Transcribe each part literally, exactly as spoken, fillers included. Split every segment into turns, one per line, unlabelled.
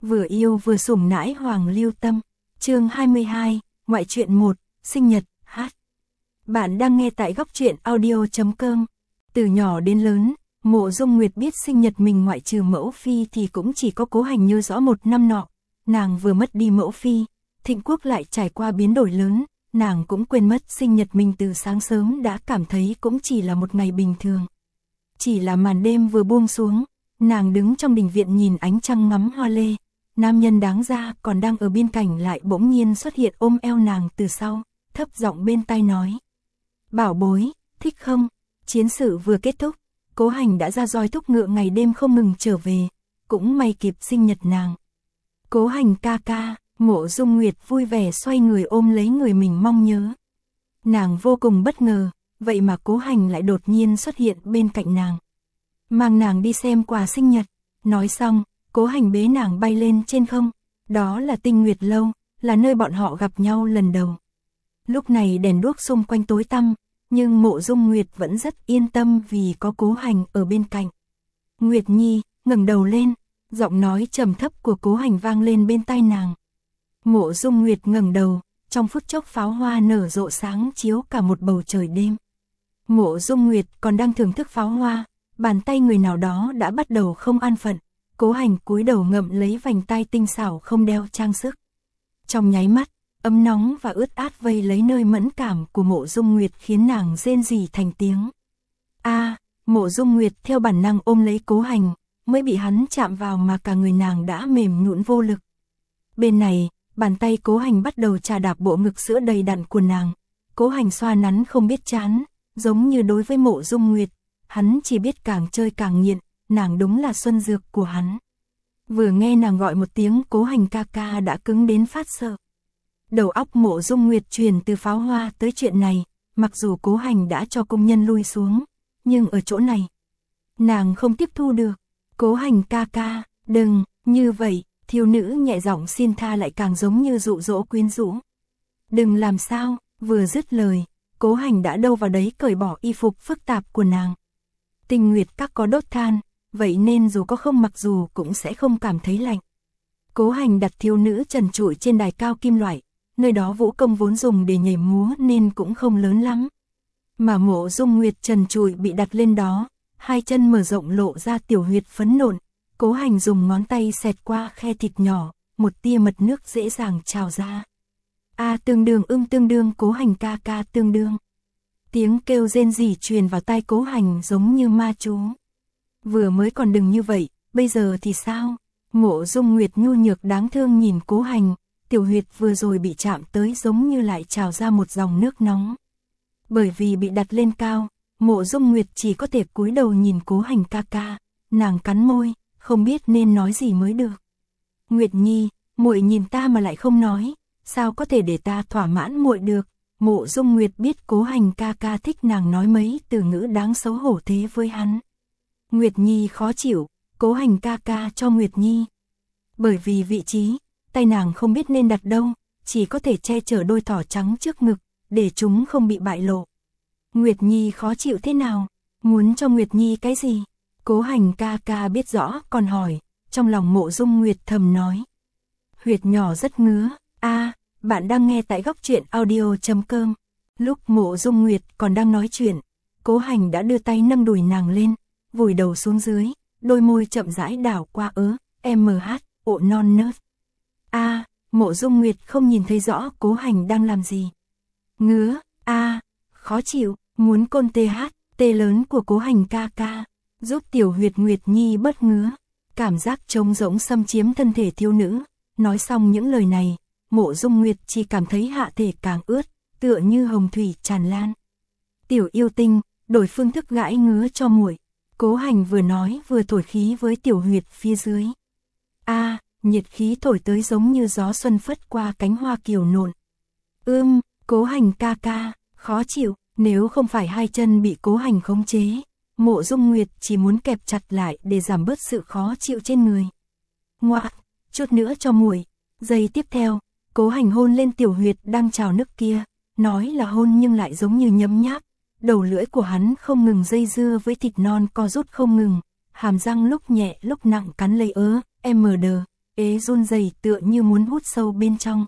vừa yêu vừa sủng nãi Hoàng Lưu Tâm. Chương hai mươi hai, ngoại truyện một, sinh nhật, hát. Bạn đang nghe tại góc truyện audio chấm com. Từ nhỏ đến lớn, Mộ Dung Nguyệt biết sinh nhật mình ngoại trừ mẫu phi thì cũng chỉ có Cố Hành nhớ rõ một năm nọ. Nàng vừa mất đi mẫu phi, Thịnh Quốc lại trải qua biến đổi lớn, nàng cũng quên mất sinh nhật mình từ sáng sớm đã cảm thấy cũng chỉ là một ngày bình thường. Chỉ là màn đêm vừa buông xuống, nàng đứng trong đình viện nhìn ánh trăng ngắm hoa lê. Nam nhân đáng ra còn đang ở bên cạnh lại bỗng nhiên xuất hiện ôm eo nàng từ sau, thấp giọng bên tai nói. Bảo bối, thích không? Chiến sự vừa kết thúc, Cố Hành đã ra roi thúc ngựa ngày đêm không ngừng trở về, cũng may kịp sinh nhật nàng. Cố Hành ca ca, Mộ Dung Nguyệt vui vẻ xoay người ôm lấy người mình mong nhớ. Nàng vô cùng bất ngờ, vậy mà Cố Hành lại đột nhiên xuất hiện bên cạnh nàng. Mang nàng đi xem quà sinh nhật, nói xong, Cố Hành bế nàng bay lên trên không, đó là Tinh Nguyệt Lâu, là nơi bọn họ gặp nhau lần đầu. Lúc này đèn đuốc xung quanh tối tăm, nhưng Mộ Dung Nguyệt vẫn rất yên tâm vì có Cố Hành ở bên cạnh. Nguyệt Nhi, ngẩng đầu lên, giọng nói trầm thấp của Cố Hành vang lên bên tai nàng. Mộ Dung Nguyệt ngẩng đầu, trong phút chốc pháo hoa nở rộ sáng chiếu cả một bầu trời đêm. Mộ Dung Nguyệt còn đang thưởng thức pháo hoa, bàn tay người nào đó đã bắt đầu không an phận. Cố Hành cúi đầu ngậm lấy vành tai tinh xảo không đeo trang sức. Trong nháy mắt, ấm nóng và ướt át vây lấy nơi mẫn cảm của Mộ Dung Nguyệt khiến nàng rên rỉ thành tiếng. A, à, Mộ Dung Nguyệt theo bản năng ôm lấy Cố Hành, mới bị hắn chạm vào mà cả người nàng đã mềm nhũn vô lực. Bên này, bàn tay Cố Hành bắt đầu chà đạp bộ ngực sữa đầy đặn của nàng. Cố Hành xoa nắn không biết chán, giống như đối với Mộ Dung Nguyệt, hắn chỉ biết càng chơi càng nghiện, nàng đúng là xuân dược của hắn. Vừa nghe nàng gọi một tiếng Cố Hành ca ca đã cứng đến phát sợ. Đầu óc Mộ Dung Nguyệt truyền từ pháo hoa tới chuyện này, mặc dù Cố Hành đã cho công nhân lui xuống, nhưng ở chỗ này, nàng không tiếp thu được. Cố Hành ca ca, đừng, như vậy, thiếu nữ nhẹ giọng xin tha lại càng giống như dụ dỗ quyến rũ. Đừng làm sao, vừa dứt lời, Cố Hành đã đâu vào đấy cởi bỏ y phục phức tạp của nàng. Tinh Nguyệt các có đốt than, vậy nên dù có không mặc dù cũng sẽ không cảm thấy lạnh. Cố Hành đặt thiếu nữ trần trụi trên đài cao kim loại, nơi đó vũ công vốn dùng để nhảy múa nên cũng không lớn lắm. Mà Mộ Dung Nguyệt trần trụi bị đặt lên đó, hai chân mở rộng lộ ra tiểu huyệt phấn nộn. Cố Hành dùng ngón tay xẹt qua khe thịt nhỏ, một tia mật nước dễ dàng trào ra. A à, tương đương ưm tương đương Cố Hành ca ca tương đương. Tiếng kêu rên rỉ truyền vào tai Cố Hành giống như ma chú. Vừa mới còn đừng như vậy, bây giờ thì sao? Mộ Dung Nguyệt nhu nhược đáng thương nhìn Cố Hành, tiểu huyệt vừa rồi bị chạm tới giống như lại trào ra một dòng nước nóng. Bởi vì bị đặt lên cao, Mộ Dung Nguyệt chỉ có thể cúi đầu nhìn Cố Hành ca ca, nàng cắn môi, không biết nên nói gì mới được. Nguyệt Nhi, muội nhìn ta mà lại không nói, sao có thể để ta thỏa mãn muội được? Mộ Dung Nguyệt biết Cố Hành ca ca thích nàng nói mấy từ ngữ đáng xấu hổ thế với hắn. Nguyệt Nhi khó chịu, Cố Hành ca ca cho Nguyệt Nhi. Bởi vì vị trí, tay nàng không biết nên đặt đâu, chỉ có thể che chở đôi thỏ trắng trước ngực, để chúng không bị bại lộ. Nguyệt Nhi khó chịu thế nào? Muốn cho Nguyệt Nhi cái gì? Cố Hành ca ca biết rõ còn hỏi, trong lòng Mộ Dung Nguyệt thầm nói. Huyệt nhỏ rất ngứa, a à, bạn đang nghe tại góc truyện audio chấm com. Lúc Mộ Dung Nguyệt còn đang nói chuyện, Cố Hành đã đưa tay nâng đùi nàng lên, vùi đầu xuống dưới, đôi môi chậm rãi đảo qua ớ, em hát, ộ non nớt. A, à, Mộ Dung Nguyệt không nhìn thấy rõ Cố Hành đang làm gì. Ngứa, a, à, khó chịu, muốn côn tê hát, tê lớn của Cố Hành ca ca, giúp tiểu huyệt Nguyệt Nhi bớt ngứa. Cảm giác trống rỗng xâm chiếm thân thể thiếu nữ, nói xong những lời này, Mộ Dung Nguyệt chỉ cảm thấy hạ thể càng ướt, tựa như hồng thủy tràn lan. Tiểu yêu tinh, đổi phương thức gãi ngứa cho muội. Cố Hành vừa nói vừa thổi khí với tiểu huyệt phía dưới. A, à, nhiệt khí thổi tới giống như gió xuân phất qua cánh hoa kiều nộn. Ưm, Cố Hành ca ca, khó chịu, nếu không phải hai chân bị Cố Hành khống chế, Mộ Dung Nguyệt chỉ muốn kẹp chặt lại để giảm bớt sự khó chịu trên người. Ngoạc, chút nữa cho muội. Giây tiếp theo, Cố Hành hôn lên tiểu huyệt đang trào nước kia, nói là hôn nhưng lại giống như nhấm nháp. Đầu lưỡi của hắn không ngừng dây dưa với thịt non co rút không ngừng, hàm răng lúc nhẹ lúc nặng cắn lấy ớ, em đờ, ế run rẩy tựa như muốn hút sâu bên trong.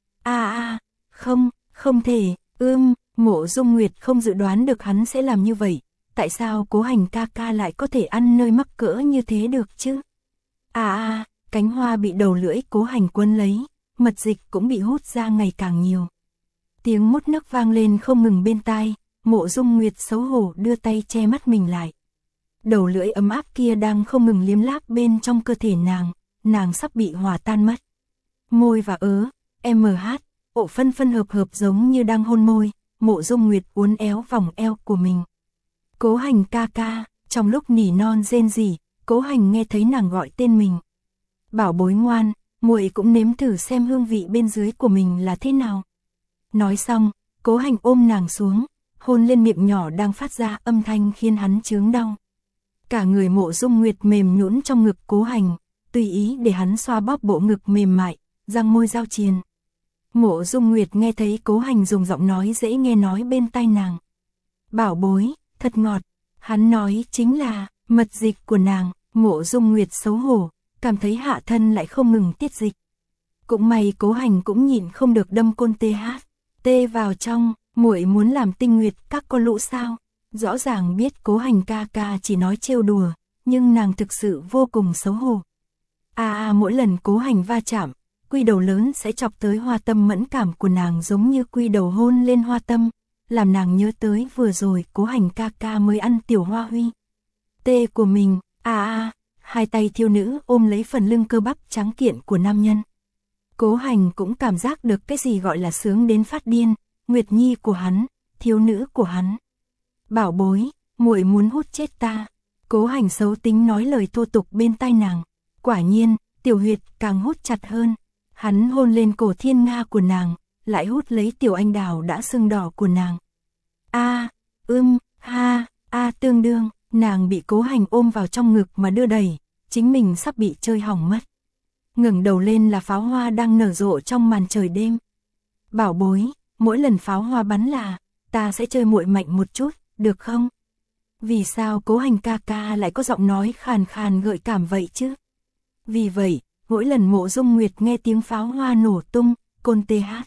A a, à, không, không thể, ưm, Mộ Dung Nguyệt không dự đoán được hắn sẽ làm như vậy, tại sao Cố Hành ca ca lại có thể ăn nơi mắc cỡ như thế được chứ? A a, à, cánh hoa bị đầu lưỡi Cố Hành quấn lấy, mật dịch cũng bị hút ra ngày càng nhiều. Tiếng mút nước vang lên không ngừng bên tai, Mộ Dung Nguyệt xấu hổ đưa tay che mắt mình lại. Đầu lưỡi ấm áp kia đang không ngừng liếm láp bên trong cơ thể nàng, nàng sắp bị hòa tan mất. Môi và ớ, em hát, ổ phân phân hợp hợp giống như đang hôn môi, Mộ Dung Nguyệt uốn éo vòng eo của mình. Cố Hành ca ca, trong lúc nỉ non rên rỉ, Cố Hành nghe thấy nàng gọi tên mình. Bảo bối ngoan, muội cũng nếm thử xem hương vị bên dưới của mình là thế nào. Nói xong, Cố Hành ôm nàng xuống, hôn lên miệng nhỏ đang phát ra âm thanh khiến hắn chướng đau. Cả người Mộ Dung Nguyệt mềm nhũn trong ngực Cố Hành, tùy ý để hắn xoa bóp bộ ngực mềm mại, răng môi giao triền. Mộ Dung Nguyệt nghe thấy Cố Hành dùng giọng nói dễ nghe nói bên tai nàng. Bảo bối, thật ngọt, hắn nói chính là mật dịch của nàng. Mộ Dung Nguyệt xấu hổ, cảm thấy hạ thân lại không ngừng tiết dịch. Cũng may Cố Hành cũng nhịn không được đâm côn tê hát, tê vào trong, muội muốn làm tinh nguyệt các con lũ sao? Rõ ràng biết Cố Hành ca ca chỉ nói trêu đùa, nhưng nàng thực sự vô cùng xấu hổ. A a, mỗi lần Cố Hành va chạm, quy đầu lớn sẽ chọc tới hoa tâm mẫn cảm của nàng giống như quy đầu hôn lên hoa tâm, làm nàng nhớ tới vừa rồi Cố Hành ca ca mới ăn tiểu hoa huy. Tê của mình, a a, hai tay thiếu nữ ôm lấy phần lưng cơ bắp trắng kiện của nam nhân. Cố Hành cũng cảm giác được cái gì gọi là sướng đến phát điên, Nguyệt Nhi của hắn, thiếu nữ của hắn. Bảo bối, muội muốn hút chết ta. Cố Hành xấu tính nói lời thô tục bên tai nàng. Quả nhiên, tiểu huyệt càng hút chặt hơn. Hắn hôn lên cổ thiên nga của nàng, lại hút lấy tiểu anh đào đã sưng đỏ của nàng. A, ưm, ha, a tương đương, nàng bị Cố Hành ôm vào trong ngực mà đưa đẩy, chính mình sắp bị chơi hỏng mất. Ngẩng đầu lên là pháo hoa đang nở rộ trong màn trời đêm. Bảo bối, mỗi lần pháo hoa bắn là, ta sẽ chơi muội mạnh một chút, được không? Vì sao Cố Hành ca ca lại có giọng nói khàn khàn gợi cảm vậy chứ? Vì vậy, mỗi lần Mộ Dung Nguyệt nghe tiếng pháo hoa nổ tung, côn tê hát,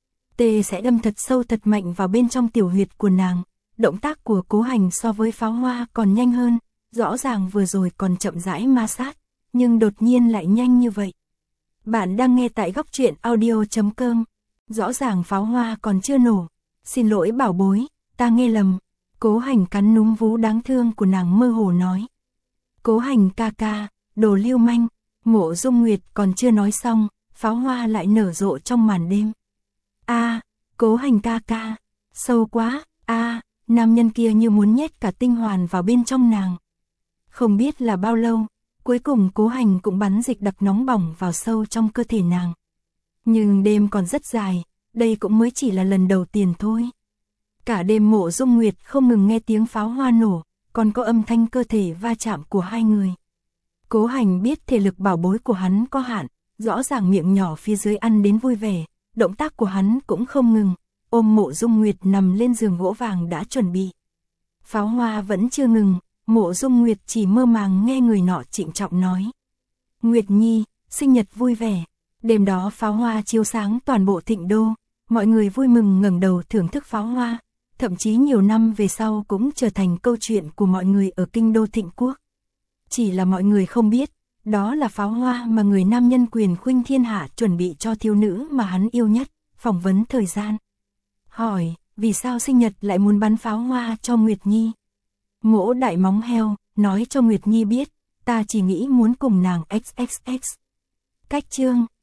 tê sẽ đâm thật sâu thật mạnh vào bên trong tiểu huyệt của nàng. Động tác của Cố Hành so với pháo hoa còn nhanh hơn, rõ ràng vừa rồi còn chậm rãi ma sát, nhưng đột nhiên lại nhanh như vậy. Bạn đang nghe tại góc truyện audio chấm com. Rõ ràng pháo hoa còn chưa nổ. Xin lỗi bảo bối, ta nghe lầm. Cố Hành cắn núm vú đáng thương của nàng mơ hồ nói. Cố Hành ca ca, đồ lưu manh. Mộ Dung Nguyệt còn chưa nói xong, pháo hoa lại nở rộ trong màn đêm. A, Cố Hành ca ca, sâu quá. A, nam nhân kia như muốn nhét cả tinh hoàn vào bên trong nàng. Không biết là bao lâu, cuối cùng Cố Hành cũng bắn dịch đặc nóng bỏng vào sâu trong cơ thể nàng. Nhưng đêm còn rất dài, đây cũng mới chỉ là lần đầu tiên thôi. Cả đêm Mộ Dung Nguyệt không ngừng nghe tiếng pháo hoa nổ, còn có âm thanh cơ thể va chạm của hai người. Cố Hành biết thể lực bảo bối của hắn có hạn, rõ ràng miệng nhỏ phía dưới ăn đến vui vẻ, động tác của hắn cũng không ngừng, ôm Mộ Dung Nguyệt nằm lên giường gỗ vàng đã chuẩn bị. Pháo hoa vẫn chưa ngừng, Mộ Dung Nguyệt chỉ mơ màng nghe người nọ trịnh trọng nói. Nguyệt Nhi, sinh nhật vui vẻ. Đêm đó pháo hoa chiếu sáng toàn bộ Thịnh Đô, mọi người vui mừng ngẩng đầu thưởng thức pháo hoa, thậm chí nhiều năm về sau cũng trở thành câu chuyện của mọi người ở kinh đô Thịnh Quốc. Chỉ là mọi người không biết, đó là pháo hoa mà người nam nhân quyền khuynh thiên hạ chuẩn bị cho thiếu nữ mà hắn yêu nhất. Phỏng vấn thời gian. Hỏi, vì sao sinh nhật lại muốn bắn pháo hoa cho Nguyệt Nhi? Mỗ đại móng heo, nói cho Nguyệt Nhi biết, ta chỉ nghĩ muốn cùng nàng ích ích ích. Cách chương